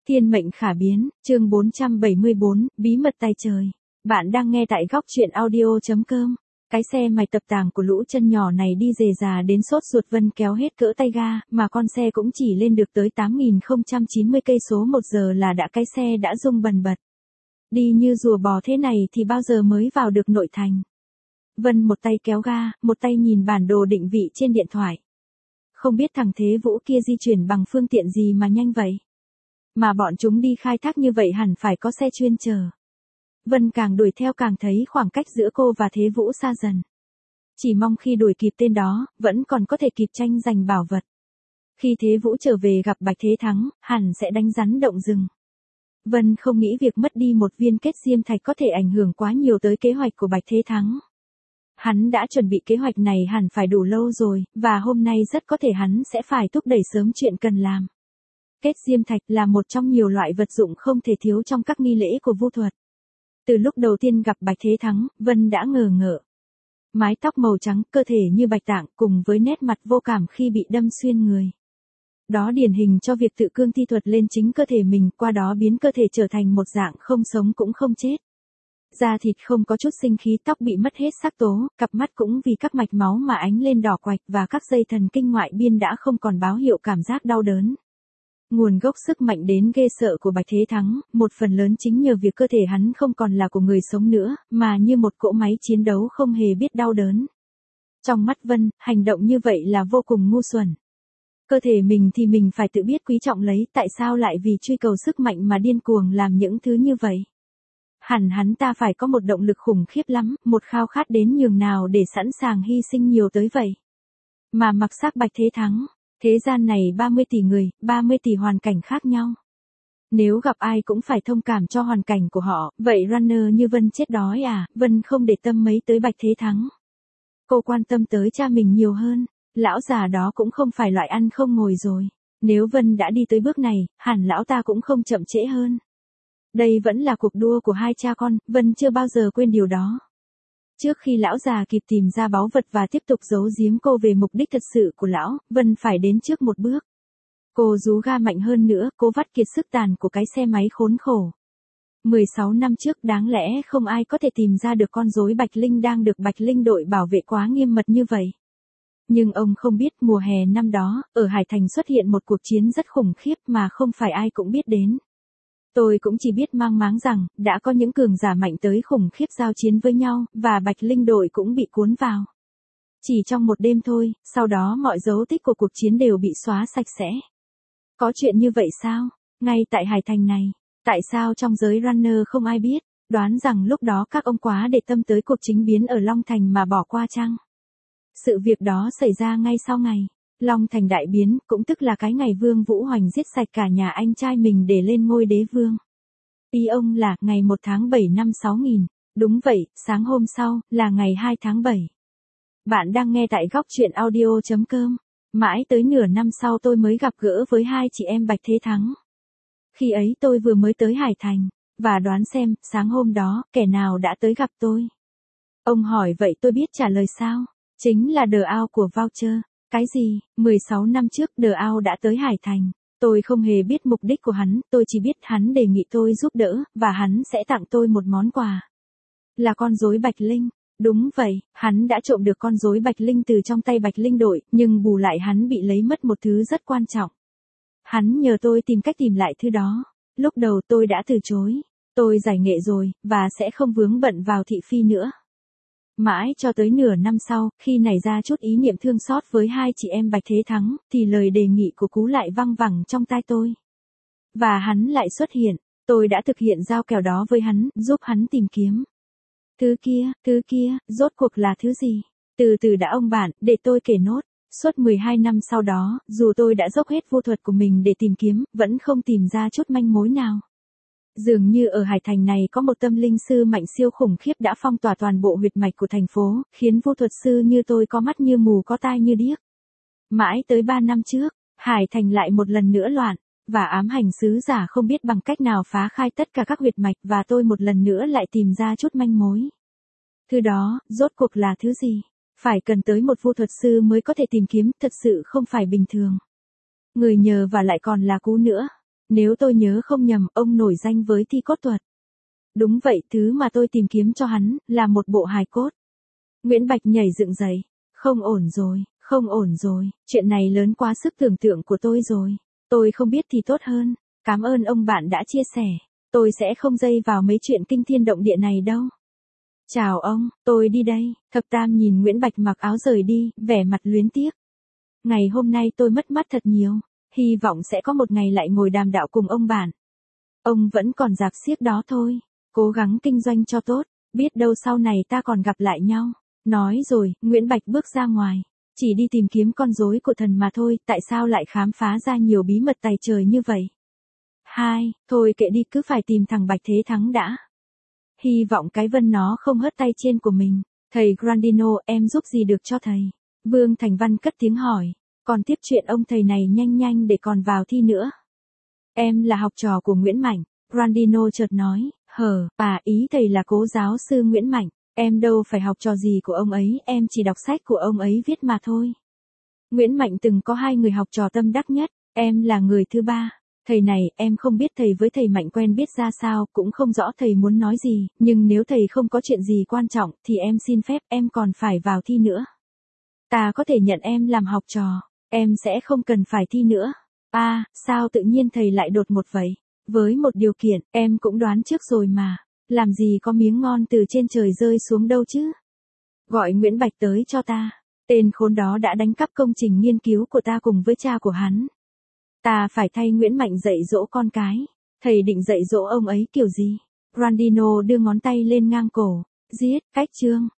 Thiên mệnh khả biến, chương 474, bí mật tay trời. Bạn đang nghe tại góc truyện audio.com. Cái xe mài tập tàng của lũ chân nhỏ này đi rề rà đến sốt ruột Vân kéo hết cỡ tay ga, mà con xe cũng chỉ lên được tới 8.090 cây số một giờ là cái xe đã rung bần bật. Đi như rùa bò thế này thì bao giờ mới vào được nội thành. Vân một tay kéo ga, một tay nhìn bản đồ định vị trên điện thoại. Không biết thằng Thế Vũ kia di chuyển bằng phương tiện gì mà nhanh vậy. Mà bọn chúng đi khai thác như vậy hẳn phải có xe chuyên chờ. Vân càng đuổi theo càng thấy khoảng cách giữa cô và Thế Vũ xa dần. Chỉ mong khi đuổi kịp tên đó, vẫn còn có thể kịp tranh giành bảo vật. Khi Thế Vũ trở về gặp Bạch Thế Thắng, hẳn sẽ đánh rắn động rừng. Vân không nghĩ việc mất đi một viên kết diêm thạch có thể ảnh hưởng quá nhiều tới kế hoạch của Bạch Thế Thắng. Hắn đã chuẩn bị kế hoạch này hẳn phải đủ lâu rồi, và hôm nay rất có thể hắn sẽ phải thúc đẩy sớm chuyện cần làm. Kết diêm thạch là một trong nhiều loại vật dụng không thể thiếu trong các nghi lễ của vu thuật. Từ lúc đầu tiên gặp Bạch Thế Thắng, Vân đã ngờ ngợ. Mái tóc màu trắng, cơ thể như bạch tạng cùng với nét mặt vô cảm khi bị đâm xuyên người. Đó điển hình cho việc tự cương thi thuật lên chính cơ thể mình, qua đó biến cơ thể trở thành một dạng không sống cũng không chết. Da thịt không có chút sinh khí, tóc bị mất hết sắc tố, cặp mắt cũng vì các mạch máu mà ánh lên đỏ quạch và các dây thần kinh ngoại biên đã không còn báo hiệu cảm giác đau đớn. Nguồn gốc sức mạnh đến ghê sợ của Bạch Thế Thắng, một phần lớn chính nhờ việc cơ thể hắn không còn là của người sống nữa, mà như một cỗ máy chiến đấu không hề biết đau đớn. Trong mắt Vân, hành động như vậy là vô cùng ngu xuẩn. Cơ thể mình thì mình phải tự biết quý trọng lấy, tại sao lại vì truy cầu sức mạnh mà điên cuồng làm những thứ như vậy? Hẳn hắn ta phải có một động lực khủng khiếp lắm, một khao khát đến nhường nào để sẵn sàng hy sinh nhiều tới vậy. Mà mặc xác Bạch Thế Thắng, thế gian này 30 tỷ người, 30 tỷ hoàn cảnh khác nhau. Nếu gặp ai cũng phải thông cảm cho hoàn cảnh của họ, vậy runner như Vân chết đói à? Vân không để tâm mấy tới Bạch Thế Thắng. Cô quan tâm tới cha mình nhiều hơn, lão già đó cũng không phải loại ăn không ngồi rồi. Nếu Vân đã đi tới bước này, hẳn lão ta cũng không chậm trễ hơn. Đây vẫn là cuộc đua của hai cha con, Vân chưa bao giờ quên điều đó. Trước khi lão già kịp tìm ra báu vật và tiếp tục giấu giếm cô về mục đích thật sự của lão, Vân phải đến trước một bước. Cô rú ga mạnh hơn nữa, cô vắt kiệt sức tàn của cái xe máy khốn khổ. 16 năm trước đáng lẽ không ai có thể tìm ra được con rối Bạch Linh đang được Bạch Linh đội bảo vệ quá nghiêm mật như vậy. Nhưng ông không biết mùa hè năm đó, ở Hải Thành xuất hiện một cuộc chiến rất khủng khiếp mà không phải ai cũng biết đến. Tôi cũng chỉ biết mang máng rằng, đã có những cường giả mạnh tới khủng khiếp giao chiến với nhau, và Bạch Linh đội cũng bị cuốn vào. Chỉ trong một đêm thôi, sau đó mọi dấu tích của cuộc chiến đều bị xóa sạch sẽ. Có chuyện như vậy sao? Ngay tại Hải Thành này, tại sao trong giới runner không ai biết, đoán rằng lúc đó các ông quá để tâm tới cuộc chính biến ở Long Thành mà bỏ qua chăng? Sự việc đó xảy ra ngay sau ngày Long Thành đại biến, cũng tức là cái ngày Vương Vũ Hoành giết sạch cả nhà anh trai mình để lên ngôi đế vương. Ý ông là ngày 1 tháng 7 năm 6000. Đúng vậy, sáng hôm sau, là ngày 2 tháng 7. Bạn đang nghe tại góc truyện audio.com. Mãi tới nửa năm sau tôi mới gặp gỡ với hai chị em Bạch Thế Thắng. Khi ấy tôi vừa mới tới Hải Thành. Và đoán xem, sáng hôm đó, kẻ nào đã tới gặp tôi? Ông hỏi vậy tôi biết trả lời sao? Chính là The Owl của Voucher. Cái gì? 16 năm trước The Owl đã tới Hải Thành. Tôi không hề biết mục đích của hắn, tôi chỉ biết hắn đề nghị tôi giúp đỡ, và hắn sẽ tặng tôi một món quà. Là con rối Bạch Linh. Đúng vậy, hắn đã trộm được con rối Bạch Linh từ trong tay Bạch Linh đội, nhưng bù lại hắn bị lấy mất một thứ rất quan trọng. Hắn nhờ tôi tìm cách tìm lại thứ đó. Lúc đầu tôi đã từ chối. Tôi giải nghệ rồi, và sẽ không vướng bận vào thị phi nữa. Mãi cho tới nửa năm sau, khi nảy ra chút ý niệm thương xót với hai chị em Bạch Thế Thắng, thì lời đề nghị của Cú lại văng vẳng trong tai tôi. Và hắn lại xuất hiện, tôi đã thực hiện giao kèo đó với hắn, giúp hắn tìm kiếm. Thứ kia, rốt cuộc là thứ gì? Từ từ đã ông bạn, để tôi kể nốt. Suốt 12 năm sau đó, dù tôi đã dốc hết vô thuật của mình để tìm kiếm, vẫn không tìm ra chút manh mối nào. Dường như ở Hải Thành này có một tâm linh sư mạnh siêu khủng khiếp đã phong tỏa toàn bộ huyệt mạch của thành phố, khiến vô thuật sư như tôi có mắt như mù có tai như điếc. Mãi tới 3 năm trước, Hải Thành lại một lần nữa loạn, và ám hành sứ giả không biết bằng cách nào phá khai tất cả các huyệt mạch và tôi một lần nữa lại tìm ra chút manh mối. Thứ đó, rốt cuộc là thứ gì? Phải cần tới một vô thuật sư mới có thể tìm kiếm, thật sự không phải bình thường. Người nhờ và lại còn là Cú nữa. Nếu tôi nhớ không nhầm, ông nổi danh với thi cốt thuật. Đúng vậy, thứ mà tôi tìm kiếm cho hắn, là một bộ hài cốt. Nguyễn Bạch nhảy dựng dậy. Không ổn rồi, không ổn rồi, chuyện này lớn quá sức tưởng tượng của tôi rồi. Tôi không biết thì tốt hơn. Cảm ơn ông bạn đã chia sẻ. Tôi sẽ không dây vào mấy chuyện kinh thiên động địa này đâu. Chào ông, tôi đi đây. Thập Tam nhìn Nguyễn Bạch mặc áo rời đi, vẻ mặt luyến tiếc. Ngày hôm nay tôi mất mát thật nhiều. Hy vọng sẽ có một ngày lại ngồi đàm đạo cùng ông bạn. Ông vẫn còn rạp xiếc đó thôi. Cố gắng kinh doanh cho tốt. Biết đâu sau này ta còn gặp lại nhau. Nói rồi, Nguyễn Bạch bước ra ngoài. Chỉ đi tìm kiếm con rối của thần mà thôi, tại sao lại khám phá ra nhiều bí mật tài trời như vậy? Thôi kệ đi, cứ phải tìm thằng Bạch Thế Thắng đã. Hy vọng cái vân nó không hất tay trên của mình. Thầy Grandino, em giúp gì được cho thầy? Vương Thành Văn cất tiếng hỏi. Còn tiếp chuyện ông thầy này nhanh để còn vào thi nữa. Em là học trò của Nguyễn Mạnh. Grandino chợt nói. Ý thầy là cố giáo sư Nguyễn Mạnh. Em đâu phải học trò gì của ông ấy, em chỉ đọc sách của ông ấy viết mà thôi. Nguyễn Mạnh từng có 2 người học trò tâm đắc nhất, em là người thứ 3. Thầy này, em không biết thầy với thầy Mạnh quen biết ra sao, cũng không rõ thầy muốn nói gì, nhưng nếu thầy không có chuyện gì quan trọng, thì em xin phép, em còn phải vào thi nữa. Ta có thể nhận em làm học trò, em sẽ không cần phải thi nữa. Sao tự nhiên thầy lại đột ngột vậy? Với một điều kiện, em cũng đoán trước rồi mà. Làm gì có miếng ngon từ trên trời rơi xuống đâu chứ? Gọi Nguyễn Bạch tới cho ta. Tên khốn đó đã đánh cắp công trình nghiên cứu của ta cùng với cha của hắn. Ta phải thay Nguyễn Mạnh dạy dỗ con cái. Thầy định dạy dỗ ông ấy kiểu gì? Grandino đưa ngón tay lên ngang cổ. Giết, cách chương.